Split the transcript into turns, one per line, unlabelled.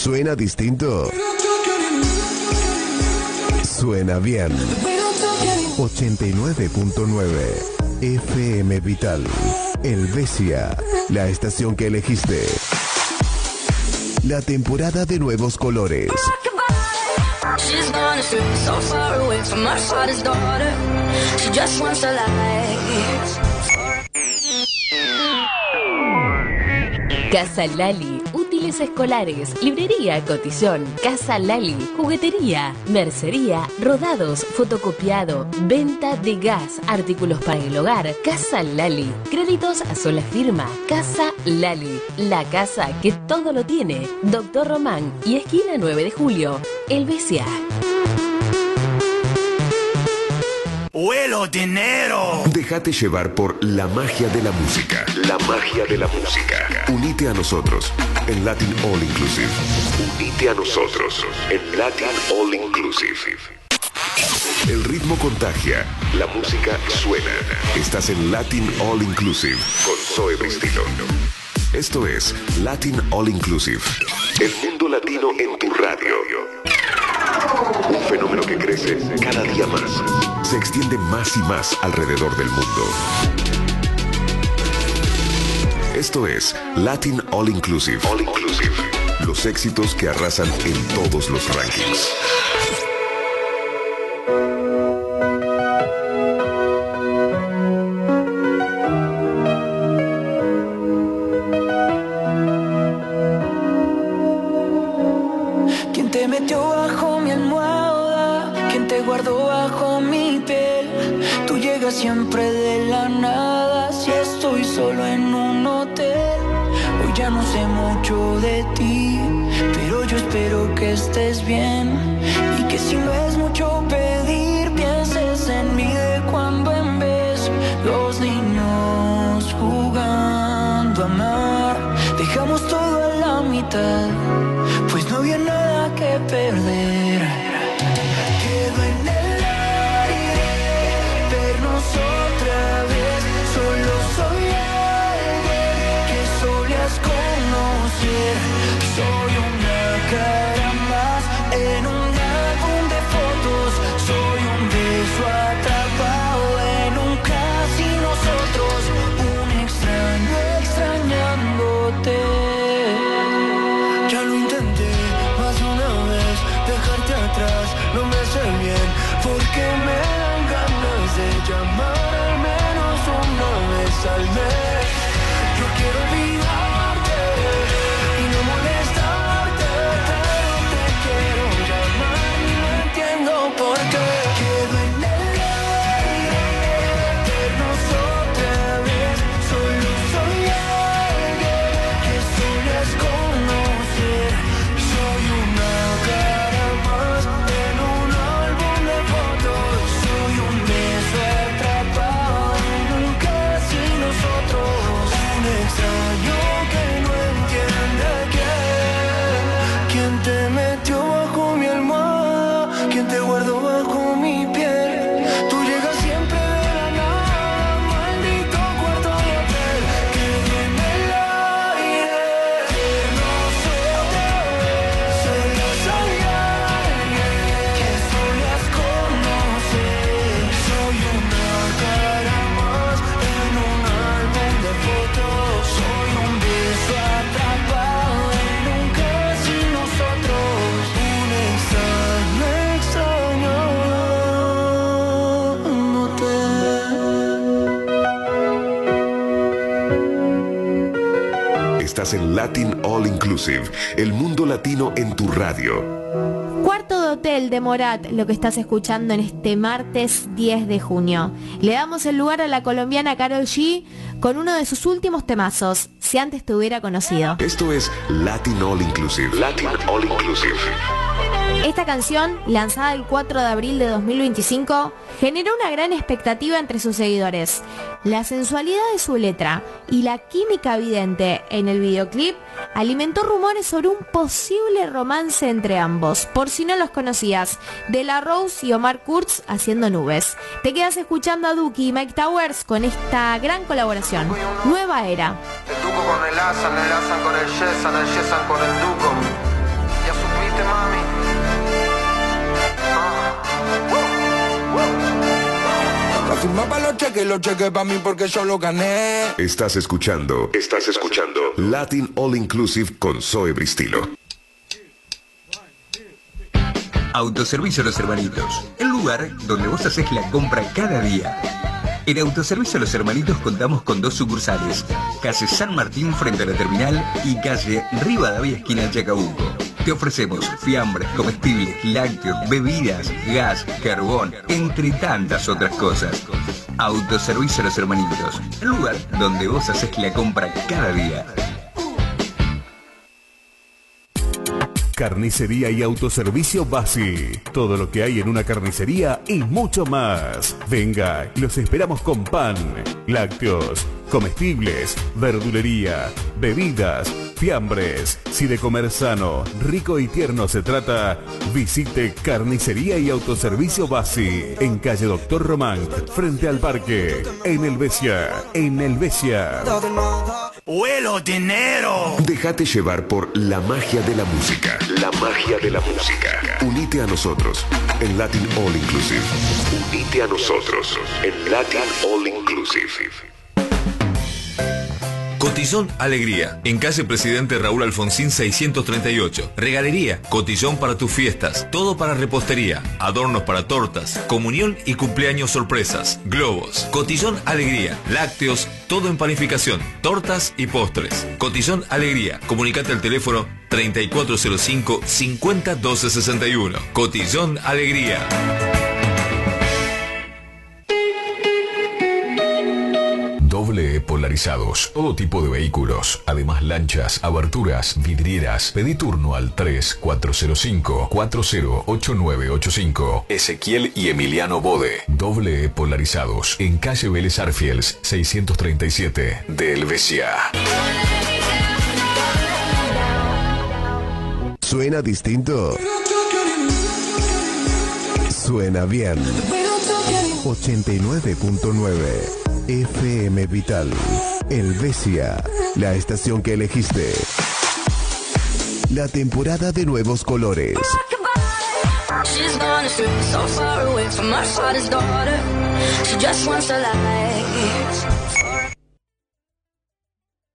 ¿Suena distinto? Suena bien. 89.9 FM Vital. Helvecia, la estación que elegiste. La temporada de nuevos colores.
She's gone astray, so far away from her father's daughter. She just wants a life.
Casa Lali, útiles escolares, librería, cotillón, Casa Lali, juguetería, mercería, rodados, fotocopiado, venta de gas, artículos para el hogar. Casa Lali, créditos a sola firma. Casa Lali, la casa que todo lo tiene. Doctor Román y esquina 9 de Julio, Helvecia.
¡Huelo dinero!
Déjate llevar por la magia de la música. La magia de la música. Unite a nosotros en Latin All Inclusive. Unite a nosotros en Latin All Inclusive. El ritmo contagia, la música suena. Estás en Latin All Inclusive con Zoe Bristilo. Esto es Latin All Inclusive. El mundo latino en tu radio. Un fenómeno que crece cada día más. Se extiende más y más alrededor del mundo. Esto es Latin All Inclusive. All Inclusive. Los éxitos que arrasan en todos los rankings.
¿Quién te metió bajo mi almohada? ¿Quién te guardó bajo mi piel? Tú llegas siempre de la nada. Si estoy solo en un hotel, hoy ya no sé mucho de ti, pero yo espero que estés bien y que si no es mucho pedir, pienses en mí de cuando en vez los niños jugando a amar. Dejamos todo a la mitad, pues no había nada que perder. Quedo en el aire, vernos otra vez. Solo soy alguien que solías conocer. Soy una cara más en un álbum de fotos. Soy un beso atrapado en un casi nosotros. Un extraño extrañándote. Ya lo intenté más de una vez, dejarte atrás no me hace bien, porque me dan ganas de llamar al menos una vez al mes. Yo quiero olvidarte y no molestarte, pero te quiero llamar y no entiendo por qué. Quedo en el aire, vernos otra vez. Solo soy alguien que solías conocer. Soy una cara más en un álbum de fotos. Soy un beso atrapado en un casi nosotros. Un extraño que no entiende quién te metió bajo mi almohada, quién te guardó bajo mi piel. Tú llegas siempre de la nada, maldito cuarto de hotel. Quedé en el aire, vernos otra vez. Solo soy alguien que solías conocer. Soy una cara más en un álbum de fotos. Soy un beso atrapado en un casi nosotros. Un extraño extrañándote.
Estás en Latin All Inclusive. El mundo latino en tu radio.
Cuarto de hotel de Morat, lo que estás escuchando en este martes 10 de junio. Le damos el lugar a la colombiana Karol G con uno de sus últimos temazos, Si antes te hubiera conocido.
Esto es Latin All Inclusive. Latin All Inclusive.
Esta canción, lanzada el 4 de abril de 2025, generó una gran expectativa entre sus seguidores. La sensualidad de su letra y la química evidente en el videoclip alimentó rumores sobre un posible romance entre ambos. Por si no los conocías, De La Rose y Omar Kurz haciendo nubes. Te quedas escuchando a Duki y Mike Towers con esta gran colaboración, Nueva Era.
El Duco con el Asan con el Yesan con el Duco.
que lo cheque pa' mí porque yo lo gané.
Estás escuchando Latin All Inclusive con Zoe Bristilo.
Autoservicio Los Hermanitos, el lugar donde vos haces la compra cada día. En Autoservicio Los Hermanitos contamos con 2 sucursales, calle San Martín frente a la terminal y calle Rivadavia esquina Chacabuco. Te ofrecemos fiambres, comestibles, lácteos, bebidas, gas, carbón, entre tantas otras cosas. Autoservicio Los Hermanitos, el lugar donde vos haces la compra cada día.
Carnicería y autoservicio Basi. Todo lo que hay en una carnicería y mucho más. Venga, los esperamos con pan, lácteos, comestibles, verdulería, bebidas, fiambres. Si de comer sano, rico y tierno se trata, visite Carnicería y Autoservicio Basi en calle Doctor Román, frente al parque, en El Besia.
¡Huelo dinero!
Déjate llevar por la magia de la música. La magia de la música. Unite a nosotros en Latin All Inclusive. Unite a nosotros en Latin All Inclusive.
Cotillón Alegría, en calle Presidente Raúl Alfonsín 638. Regalería, cotillón para tus fiestas, todo para repostería, adornos para tortas, comunión y cumpleaños sorpresas, globos. Cotillón Alegría, lácteos, todo en panificación, tortas y postres. Cotillón Alegría, comunicate al teléfono 3405-501261. Cotillón Alegría.
Doble E Polarizados, todo tipo de vehículos, además lanchas, aberturas, vidrieras. Pedí turno al 3405-408985. Ezequiel y Emiliano Bode. Doble E Polarizados, en calle Vélez Arfiels 637 de Helvecia.
¿Suena distinto? Suena bien. 89.9 FM Vital, Helvecia, la estación que elegiste. La temporada de nuevos colores.
She's gone astray, so far away from her father's daughter. She just wants a life.